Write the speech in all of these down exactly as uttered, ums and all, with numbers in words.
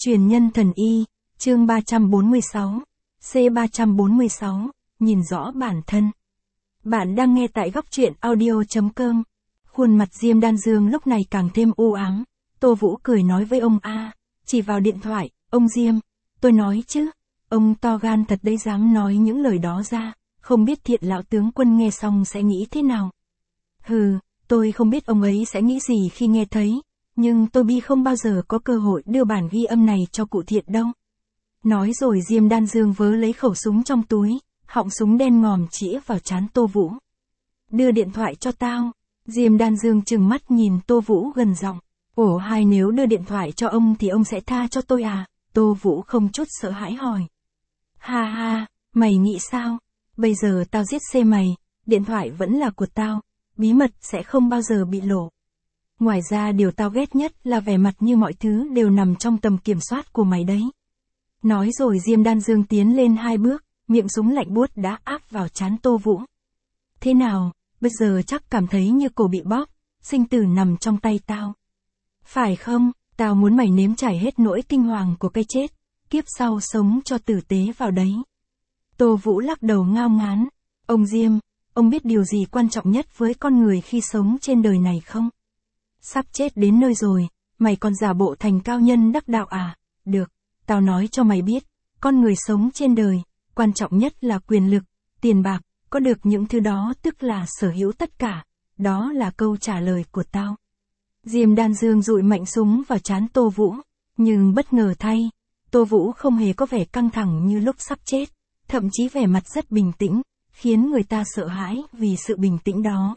Truyền nhân thần y, chương ba trăm bốn mươi sáu, C ba trăm bốn mươi sáu, nhìn rõ bản thân. Bạn đang nghe tại góc truyện audio.com. Khuôn mặt Diêm Đan Dương lúc này càng thêm u ám. Tô Vũ cười nói với ông A, chỉ vào điện thoại, ông Diêm, tôi nói chứ, ông to gan thật đấy dám nói những lời đó ra, không biết Thiện lão tướng quân nghe xong sẽ nghĩ thế nào. Hừ, tôi không biết ông ấy sẽ nghĩ gì khi nghe thấy, nhưng tôi bi không bao giờ có cơ hội đưa bản ghi âm này cho cụ Thiện đâu. Nói rồi Diêm Đan Dương vớ lấy khẩu súng trong túi, họng súng đen ngòm chĩa vào trán Tô Vũ. Đưa điện thoại cho tao. Diêm Đan Dương trừng mắt nhìn Tô Vũ gần giọng. Ồ hai nếu đưa điện thoại cho ông thì ông sẽ tha cho tôi à? Tô Vũ không chút sợ hãi hỏi. Ha ha, mày nghĩ sao? Bây giờ tao giết xe mày, điện thoại vẫn là của tao, bí mật sẽ không bao giờ bị lộ. Ngoài ra điều tao ghét nhất là vẻ mặt như mọi thứ đều nằm trong tầm kiểm soát của mày đấy. Nói rồi Diêm Đan Dương tiến lên hai bước, miệng súng lạnh buốt đã áp vào trán Tô Vũ. Thế nào, bây giờ chắc cảm thấy như cổ bị bóp, sinh tử nằm trong tay tao. Phải không, tao muốn mày nếm trải hết nỗi kinh hoàng của cái chết, kiếp sau sống cho tử tế vào đấy. Tô Vũ lắc đầu ngao ngán. Ông Diêm, ông biết điều gì quan trọng nhất với con người khi sống trên đời này không? Sắp chết đến nơi rồi, mày còn giả bộ thành cao nhân đắc đạo à? Được, tao nói cho mày biết, con người sống trên đời, quan trọng nhất là quyền lực, tiền bạc, có được những thứ đó tức là sở hữu tất cả, đó là câu trả lời của tao. Diêm Đan Dương dụi mạnh súng vào trán Tô Vũ, nhưng bất ngờ thay, Tô Vũ không hề có vẻ căng thẳng như lúc sắp chết, thậm chí vẻ mặt rất bình tĩnh, khiến người ta sợ hãi vì sự bình tĩnh đó.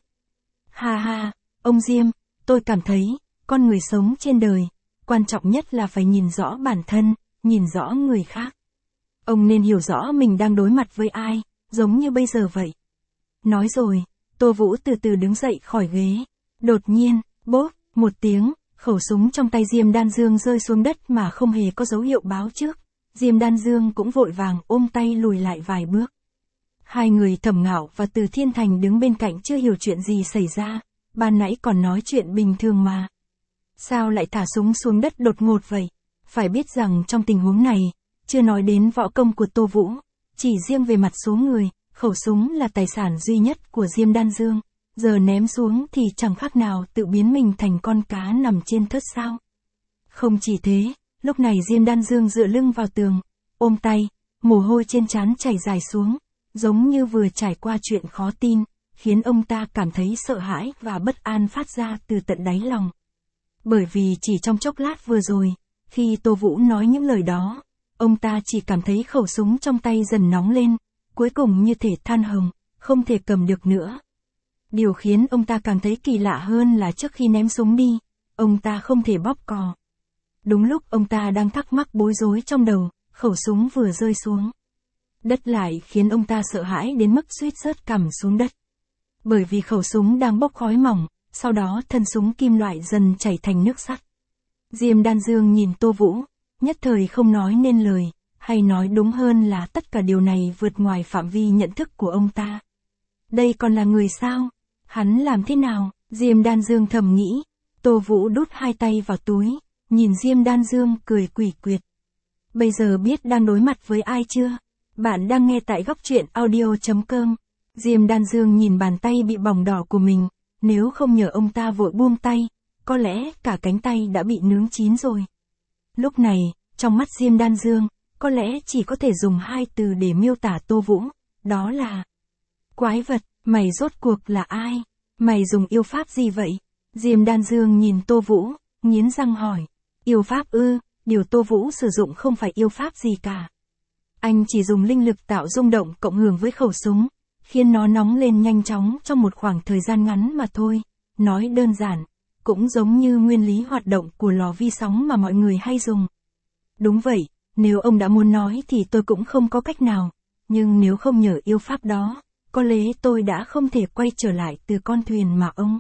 Ha ha, ông Diêm, tôi cảm thấy, con người sống trên đời, quan trọng nhất là phải nhìn rõ bản thân, nhìn rõ người khác. Ông nên hiểu rõ mình đang đối mặt với ai, giống như bây giờ vậy. Nói rồi, Tô Vũ từ từ đứng dậy khỏi ghế. Đột nhiên, bốp, một tiếng, khẩu súng trong tay Diêm Đan Dương rơi xuống đất mà không hề có dấu hiệu báo trước. Diêm Đan Dương cũng vội vàng ôm tay lùi lại vài bước. Hai người Thẩm Ngạo và Từ Thiên Thành đứng bên cạnh chưa hiểu chuyện gì xảy ra, ban nãy còn nói chuyện bình thường mà. Sao lại thả súng xuống đất đột ngột vậy? Phải biết rằng trong tình huống này, chưa nói đến võ công của Tô Vũ, chỉ riêng về mặt số người, khẩu súng là tài sản duy nhất của Diêm Đan Dương, giờ ném xuống thì chẳng khác nào tự biến mình thành con cá nằm trên thớt sao. Không chỉ thế, lúc này Diêm Đan Dương dựa lưng vào tường, ôm tay, mồ hôi trên trán chảy dài xuống, giống như vừa trải qua chuyện khó tin, khiến ông ta cảm thấy sợ hãi và bất an phát ra từ tận đáy lòng. Bởi vì chỉ trong chốc lát vừa rồi, khi Tô Vũ nói những lời đó, ông ta chỉ cảm thấy khẩu súng trong tay dần nóng lên, cuối cùng như thể than hồng, không thể cầm được nữa. Điều khiến ông ta càng thấy kỳ lạ hơn là trước khi ném súng đi, ông ta không thể bóp cò. Đúng lúc ông ta đang thắc mắc bối rối trong đầu, khẩu súng vừa rơi xuống. Đất lại khiến ông ta sợ hãi đến mức suýt rớt cằm xuống đất. Bởi vì khẩu súng đang bốc khói mỏng, sau đó thân súng kim loại dần chảy thành nước sắt. Diêm Đan Dương nhìn Tô Vũ, nhất thời không nói nên lời, hay nói đúng hơn là tất cả điều này vượt ngoài phạm vi nhận thức của ông ta. Đây còn là người sao? Hắn làm thế nào? Diêm Đan Dương thầm nghĩ. Tô Vũ đút hai tay vào túi, nhìn Diêm Đan Dương cười quỷ quyệt. Bây giờ biết đang đối mặt với ai chưa? Bạn đang nghe tại góc truyện audio.com. Diêm Đan Dương nhìn bàn tay bị bỏng đỏ của mình, nếu không nhờ ông ta vội buông tay, có lẽ cả cánh tay đã bị nướng chín rồi. Lúc này, trong mắt Diêm Đan Dương, có lẽ chỉ có thể dùng hai từ để miêu tả Tô Vũ, đó là quái vật. Mày rốt cuộc là ai? Mày dùng yêu pháp gì vậy? Diêm Đan Dương nhìn Tô Vũ, nghiến răng hỏi. Yêu pháp ư? Điều Tô Vũ sử dụng không phải yêu pháp gì cả. Anh chỉ dùng linh lực tạo rung động cộng hưởng với khẩu súng, khiến nó nóng lên nhanh chóng trong một khoảng thời gian ngắn mà thôi. Nói đơn giản, cũng giống như nguyên lý hoạt động của lò vi sóng mà mọi người hay dùng. Đúng vậy, nếu ông đã muốn nói thì tôi cũng không có cách nào, nhưng nếu không nhờ yêu pháp đó, có lẽ tôi đã không thể quay trở lại từ con thuyền mà ông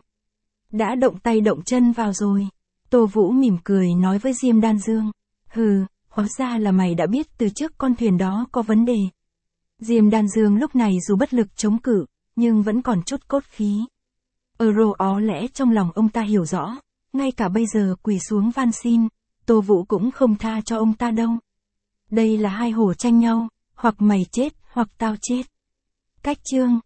đã động tay động chân vào rồi. Tô Vũ mỉm cười nói với Diêm Đan Dương. Hừ, hóa ra là mày đã biết từ trước con thuyền đó có vấn đề. Diêm Đan Dương lúc này dù bất lực chống cự, nhưng vẫn còn chút cốt khí. Euro ó lẽ trong lòng ông ta hiểu rõ, ngay cả bây giờ quỳ xuống van xin, Tô Vũ cũng không tha cho ông ta đâu. Đây là hai hổ tranh nhau, hoặc mày chết, hoặc tao chết. Cách chương